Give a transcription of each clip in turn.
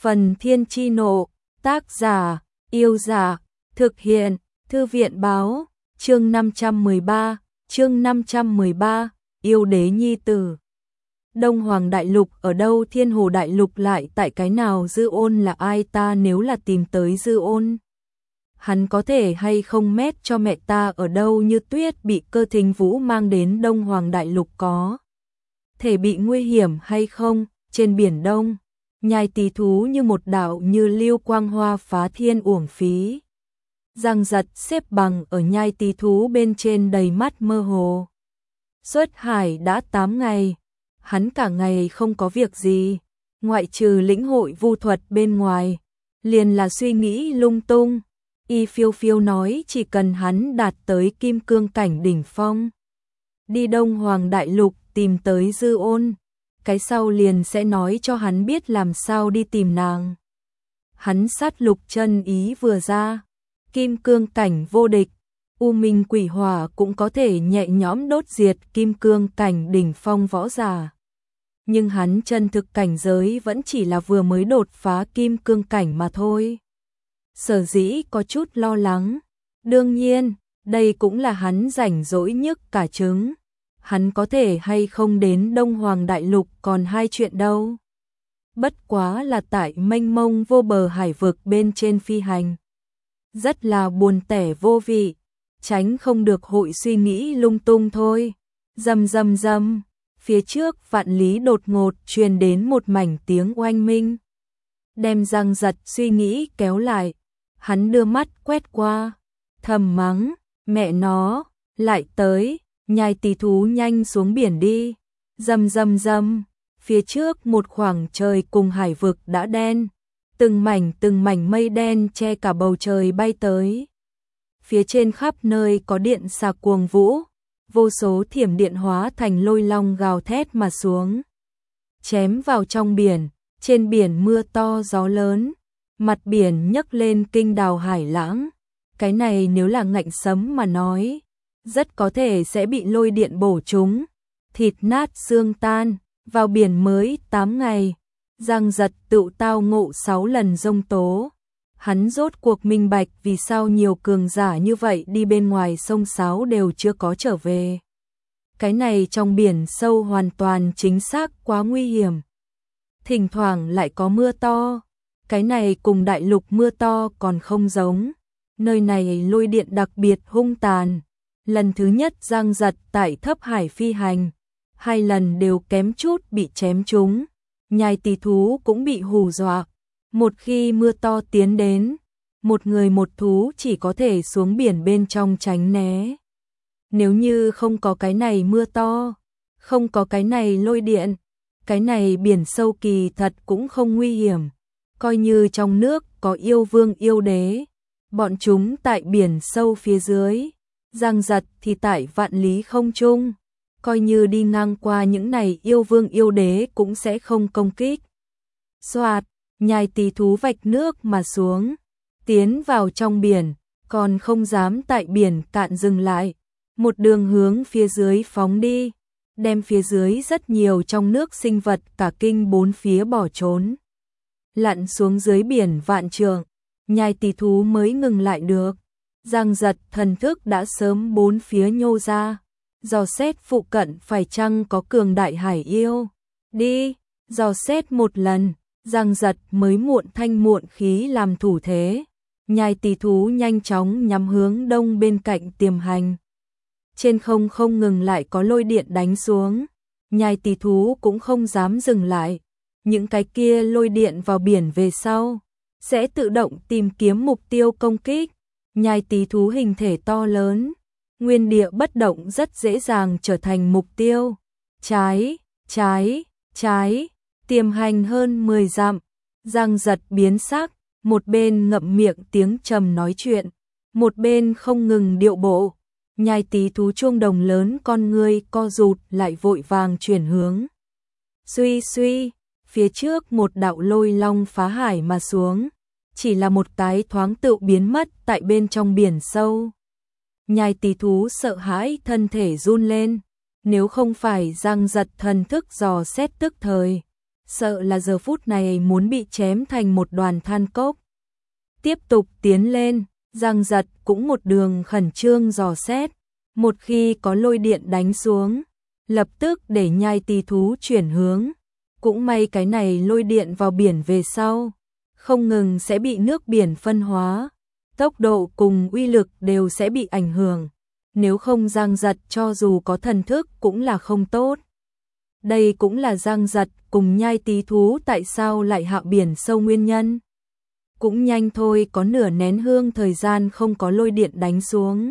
Phần Thiên Chi Nộ, tác giả, Yêu Giả, thực hiện, Thư viện Báo, chương 513, Yêu Đế Nhi Tử. Đông Hoàng Đại Lục ở đâu, Thiên Hồ Đại Lục lại tại cái nào, Dư Ôn là ai, ta nếu là tìm tới Dư Ôn, hắn có thể hay không mét cho mẹ ta ở đâu, Như Tuyết bị Cơ Thính Vũ mang đến Đông Hoàng Đại Lục có thể bị nguy hiểm hay không, trên Biển Đông. Nhai Tý Thú như một đạo như lưu quang hoa phá thiên uổng phí. Giang Giật xếp bằng ở Nhai Tý Thú bên trên, đầy mắt mơ hồ. Xuất hải đã 8 ngày, hắn cả ngày không có việc gì, ngoại trừ lĩnh hội vu thuật bên ngoài, liền là suy nghĩ lung tung. Y Phiêu Phiêu nói chỉ cần hắn đạt tới kim cương cảnh đỉnh phong, đi Đông Hoàng Đại Lục tìm tới Dư Ôn, cái sau liền sẽ nói cho hắn biết làm sao đi tìm nàng. Hắn sát lục chân ý vừa ra, kim cương cảnh vô địch, U Minh Quỷ Hỏa cũng có thể nhẹ nhõm đốt diệt kim cương cảnh đỉnh phong võ giả. Nhưng hắn chân thực cảnh giới vẫn chỉ là vừa mới đột phá kim cương cảnh mà thôi. Sở dĩ có chút lo lắng, đương nhiên, đây cũng là hắn rảnh rỗi nhức cả trứng. Hắn có thể hay không đến Đông Hoàng Đại Lục còn hai chuyện đâu. Bất quá là tại mênh mông vô bờ hải vực bên trên phi hành, rất là buồn tẻ vô vị, tránh không được hội suy nghĩ lung tung thôi. Rầm rầm rầm, phía trước vạn lý đột ngột truyền đến một mảnh tiếng oanh minh, đem Giang Giật suy nghĩ kéo lại. Hắn đưa mắt quét qua, thầm mắng, mẹ nó, lại tới. Nhai Tý Thú nhanh xuống biển đi. Rầm rầm rầm, phía trước một khoảng trời cùng hải vực đã đen, từng mảnh mây đen che cả bầu trời bay tới. Phía trên khắp nơi có điện xà cuồng vũ, vô số thiểm điện hóa thành lôi long gào thét mà xuống, chém vào trong biển. Trên biển mưa to gió lớn, mặt biển nhấc lên kinh đào hải lãng. Cái này nếu là ngạnh sấm mà nói, rất có thể sẽ bị lôi điện bổ trúng, thịt nát xương tan. Vào biển mới 8 ngày, Giang Giật tự tao ngộ 6 lần giông tố. Hắn rốt cuộc minh bạch vì sao nhiều cường giả như vậy đi bên ngoài sông sáo đều chưa có trở về. Cái này trong biển sâu hoàn toàn chính xác quá nguy hiểm. Thỉnh thoảng lại có mưa to, cái này cùng đại lục mưa to còn không giống. Nơi này lôi điện đặc biệt hung tàn. Lần thứ nhất Giang Giật tại thấp hải phi hành, 2 lần đều kém chút bị chém trúng. Nhai Tý Thú cũng bị hù dọa. Một khi mưa to tiến đến, một người một thú chỉ có thể xuống biển bên trong tránh né. Nếu như không có cái này mưa to, không có cái này lôi điện, cái này biển sâu kỳ thật cũng không nguy hiểm. Coi như trong nước có yêu vương yêu đế, bọn chúng tại biển sâu phía dưới, Giang Giật thì tại vạn lý không trung, coi như đi ngang qua những này yêu vương yêu đế cũng sẽ không công kích. Soạt, Nhai Tý Thú vạch nước mà xuống, tiến vào trong biển, còn không dám tại biển cạn dừng lại, một đường hướng phía dưới phóng đi, đem phía dưới rất nhiều trong nước sinh vật cả kinh bốn phía bỏ trốn. Lặn xuống dưới biển vạn trượng, Nhai Tý Thú mới ngừng lại được. Giang Giật thần thức đã sớm bốn phía nhô ra, dò xét phụ cận phải chăng có cường đại hải yêu. Đi, dò xét một lần, Giang Giật mới muộn thanh muộn khí làm thủ thế. Nhai Tý Thú nhanh chóng nhắm hướng đông bên cạnh tiềm hành. Trên không không ngừng lại có lôi điện đánh xuống, Nhai Tý Thú cũng không dám dừng lại. Những cái kia lôi điện vào biển về sau, sẽ tự động tìm kiếm mục tiêu công kích. Nhai Tý Thú hình thể to lớn, nguyên địa bất động rất dễ dàng trở thành mục tiêu. Trái, tiềm hành hơn 10 dặm, Giang Giật biến sắc, một bên ngậm miệng tiếng trầm nói chuyện, một bên không ngừng điệu bộ. Nhai Tý Thú chuông đồng lớn con ngươi co rụt lại vội vàng chuyển hướng. Suy suy, phía trước một đạo lôi long phá hải mà xuống, chỉ là một cái thoáng tự biến mất tại bên trong biển sâu. Nhai Tý Thú sợ hãi thân thể run lên, nếu không phải Giang Giật thần thức dò xét tức thời, sợ là giờ phút này muốn bị chém thành một đoàn than cốc. Tiếp tục tiến lên, Giang Giật cũng một đường khẩn trương dò xét, một khi có lôi điện đánh xuống, lập tức để nhai tỳ thú chuyển hướng. Cũng may cái này lôi điện vào biển về sau, không ngừng sẽ bị nước biển phân hóa, tốc độ cùng uy lực đều sẽ bị ảnh hưởng, nếu không Giang Giật cho dù có thần thức cũng là không tốt. Đây cũng là Giang Giật cùng nhai tỳ thú tại sao lại hạ biển sâu nguyên nhân. Cũng nhanh thôi, có nửa nén hương thời gian không có lôi điện đánh xuống.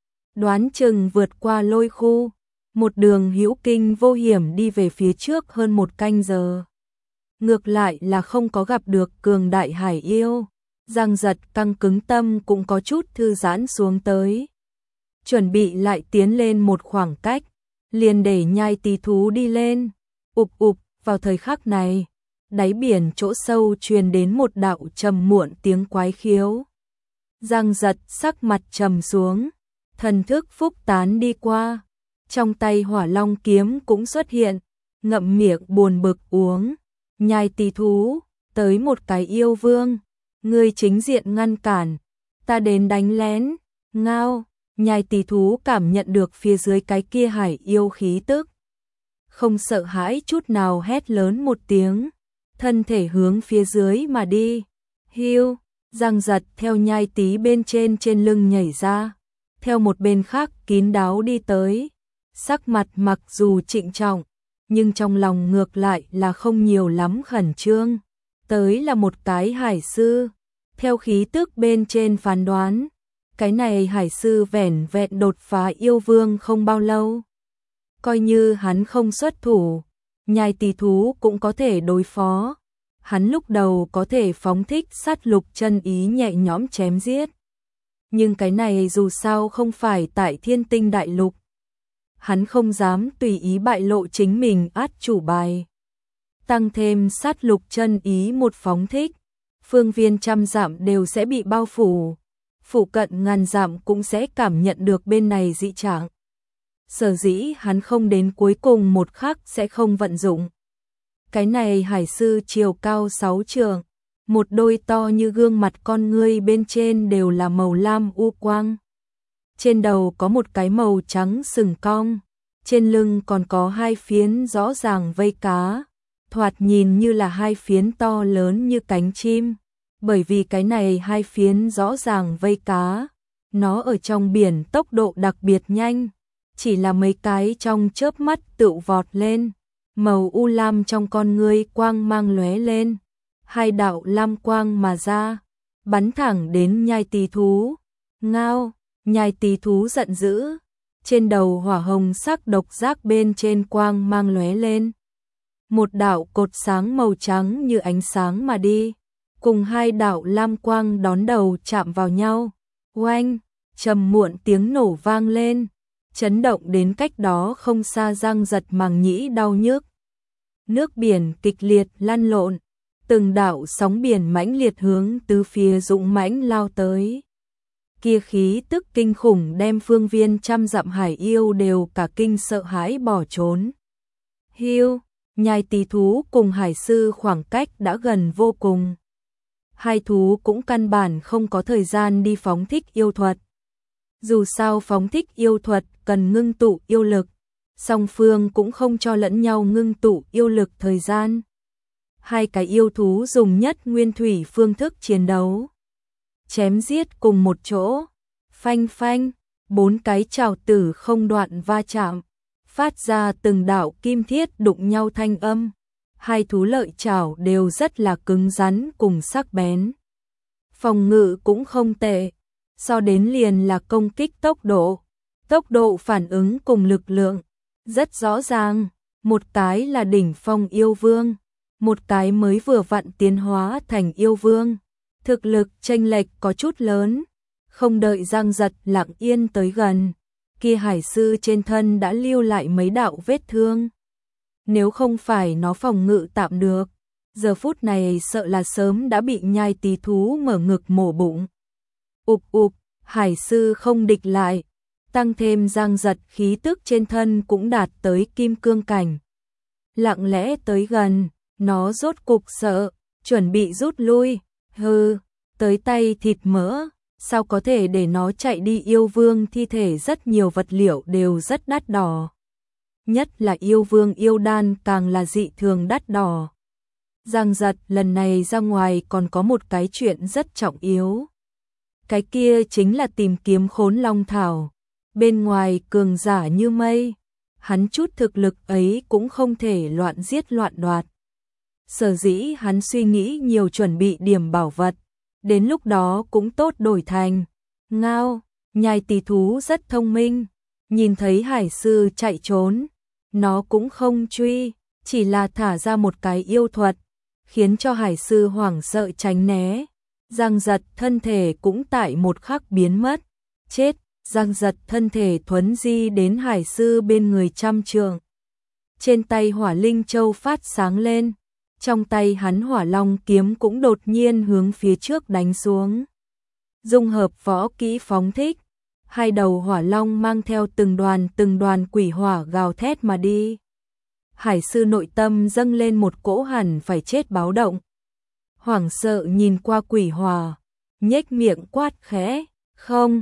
Đoán chừng vượt qua lôi khu, một đường hữu kinh vô hiểm đi về phía trước hơn 1 canh giờ. Ngược lại là không có gặp được cường đại hải yêu, Giang Giật căng cứng tâm cũng có chút thư giãn xuống tới. Chuẩn bị lại tiến lên một khoảng cách, liền để nhai tỳ thú đi lên. Ụp ụp, vào thời khắc này, đáy biển chỗ sâu truyền đến một đạo trầm muộn tiếng quái khiếu. Giang Giật sắc mặt trầm xuống, thần thức phúc tán đi qua, trong tay Hỏa Long kiếm cũng xuất hiện, ngậm miệng buồn bực uống. Nhai tỳ thú, tới một cái yêu vương, ngươi chính diện ngăn cản, ta đến đánh lén. Ngao, nhai tỳ thú cảm nhận được phía dưới cái kia hải yêu khí tức, không sợ hãi chút nào hét lớn một tiếng, thân thể hướng phía dưới mà đi. Hiu, Giang Giật theo nhai tí bên trên lưng nhảy ra, theo một bên khác kín đáo đi tới, sắc mặt mặc dù trịnh trọng, nhưng trong lòng ngược lại là không nhiều lắm khẩn trương. Tới là một cái hải sư, theo khí tức bên trên phán đoán, cái này hải sư vẻn vẹn đột phá yêu vương không bao lâu. Coi như hắn không xuất thủ, nhai tỳ thú cũng có thể đối phó. Hắn lúc đầu có thể phóng thích sát lục chân ý nhẹ nhõm chém giết. Nhưng cái này dù sao không phải tại Thiên Tinh Đại Lục. Hắn không dám tùy ý bại lộ chính mình át chủ bài. Tăng thêm sát lục chân ý một phóng thích, phương viên trăm dặm đều sẽ bị bao phủ. Phủ cận ngàn dặm cũng sẽ cảm nhận được bên này dị trạng. Sở dĩ hắn không đến cuối cùng một khắc sẽ không vận dụng. Cái này hải sư chiều cao 6 trượng, một đôi to như gương mặt con ngươi bên trên đều là màu lam u quang. Trên đầu có một cái màu trắng sừng cong, trên lưng còn có 2 phiến rõ ràng vây cá, thoạt nhìn như là 2 phiến to lớn như cánh chim. Bởi vì cái này 2 phiến rõ ràng vây cá, nó ở trong biển tốc độ đặc biệt nhanh, chỉ là mấy cái trong chớp mắt tự vọt lên, màu u lam trong con ngươi quang mang lóe lên, 2 đạo lam quang mà ra, bắn thẳng đến nhai tỳ thú. Ngao, nhai tỳ thú giận dữ, trên đầu hỏa hồng sắc độc giác bên trên quang mang lóe lên. Một đạo cột sáng màu trắng như ánh sáng mà đi, cùng 2 đạo lam quang đón đầu chạm vào nhau. Oanh, trầm muộn tiếng nổ vang lên, chấn động đến cách đó không xa Giang Giật màng nhĩ đau nhức. Nước biển kịch liệt lăn lộn, từng đạo sóng biển mãnh liệt hướng tứ phía dũng mãnh lao tới. Kia khí tức kinh khủng đem phương viên trăm dặm hải yêu đều cả kinh sợ hãi bỏ trốn. Hiu, nhai tỳ thú cùng hải sư khoảng cách đã gần vô cùng. Hai thú cũng căn bản không có thời gian đi phóng thích yêu thuật. Dù sao phóng thích yêu thuật cần ngưng tụ yêu lực, song phương cũng không cho lẫn nhau ngưng tụ yêu lực thời gian. Hai cái yêu thú dùng nhất nguyên thủy phương thức chiến đấu, chém giết cùng một chỗ, phanh phanh, 4 cái trảo tử không đoạn va chạm, phát ra từng đạo kim thiết đụng nhau thanh âm. Hai thú lợi trảo đều rất là cứng rắn cùng sắc bén. Phòng ngự cũng không tệ, so đến liền là công kích tốc độ phản ứng cùng lực lượng, rất rõ ràng, một cái là đỉnh phong yêu vương, một cái mới vừa vặn tiến hóa thành yêu vương. Thực lực chênh lệch có chút lớn, không đợi Giang Giật lặng yên tới gần, kia hải sư trên thân đã lưu lại mấy đạo vết thương. Nếu không phải nó phòng ngự tạm được, giờ phút này sợ là sớm đã bị nhai tỳ thú mở ngực mổ bụng. Ụp ụp, hải sư không địch lại, tăng thêm Giang Giật khí tức trên thân cũng đạt tới kim cương cảnh. Lặng lẽ tới gần, Nó rốt cục sợ, chuẩn bị rút lui. Hừ, tới tay thịt mỡ, sao có thể để nó chạy đi? Yêu vương thi thể rất nhiều vật liệu đều rất đắt đỏ. Nhất là yêu vương yêu đan càng là dị thường đắt đỏ. Giang Giật lần này ra ngoài còn có một cái chuyện rất trọng yếu. Cái kia chính là tìm kiếm Khốn Long Thảo. Bên ngoài cường giả như mây, hắn chút thực lực ấy cũng không thể loạn giết loạn đoạt. Sở dĩ hắn suy nghĩ nhiều chuẩn bị điểm bảo vật, đến lúc đó cũng tốt đổi thành ngao. Nhai tỳ thú rất thông minh, nhìn thấy hải sư chạy trốn, nó cũng không truy, chỉ là thả ra một cái yêu thuật, khiến cho hải sư hoảng sợ tránh né. Giang Giật thân thể cũng tại một khắc biến mất. Chết. Giang Giật thân thể thuấn di đến hải sư bên người 100 trượng. Trên tay hỏa linh châu phát sáng lên, trong tay hắn hỏa long kiếm cũng đột nhiên hướng phía trước đánh xuống. Dung hợp võ kỹ phóng thích, hai đầu hỏa long mang theo từng đoàn quỷ hỏa gào thét mà đi. Hải sư nội tâm dâng lên một cỗ hẳn phải chết báo động. Hoảng sợ nhìn qua quỷ hỏa, nhếch miệng quát khẽ, không,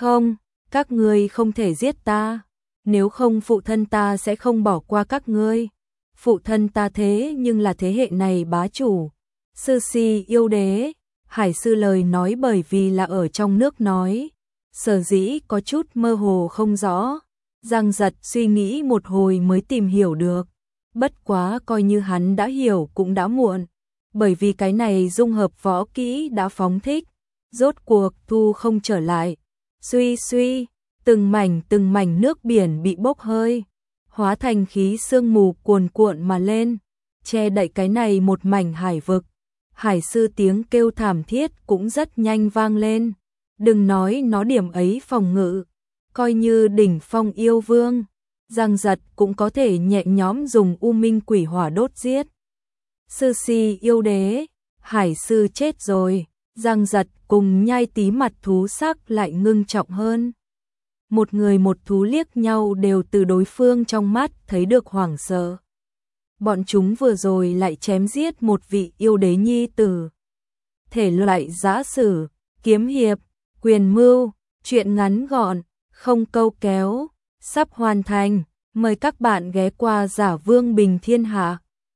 các ngươi không thể giết ta, nếu không phụ thân ta sẽ không bỏ qua các ngươi. Phụ thân ta thế nhưng là thế hệ này bá chủ, sư si yêu đế. Hải sư lời nói bởi vì là ở trong nước nói, sở dĩ có chút mơ hồ không rõ. Giang Giật suy nghĩ một hồi mới tìm hiểu được, bất quá coi như hắn đã hiểu cũng đã muộn, bởi vì cái này dung hợp võ kỹ đã phóng thích, rốt cuộc thu không trở lại. Suy, từng mảnh nước biển bị bốc hơi, hóa thành khí sương mù cuồn cuộn mà lên, che đậy cái này một mảnh hải vực. Hải sư tiếng kêu thảm thiết cũng rất nhanh vang lên. Đừng nói nó điểm ấy phòng ngự, coi như đỉnh phong yêu vương, Giang Giật cũng có thể nhẹ nhõm dùng u minh quỷ hỏa đốt giết. Sư si yêu đế, hải sư chết rồi. Giang Giật cùng Nhai Tí mặt thú sắc lại ngưng trọng hơn. Một người một thú liếc nhau đều từ đối phương trong mắt thấy được hoảng sợ. Bọn chúng vừa rồi lại chém giết một vị yêu đế nhi tử. Thể loại giã sử, kiếm hiệp, quyền mưu, truyện ngắn gọn, không câu kéo, sắp hoàn thành. Mời các bạn ghé qua Giả Vương Bình Thiên Hạ.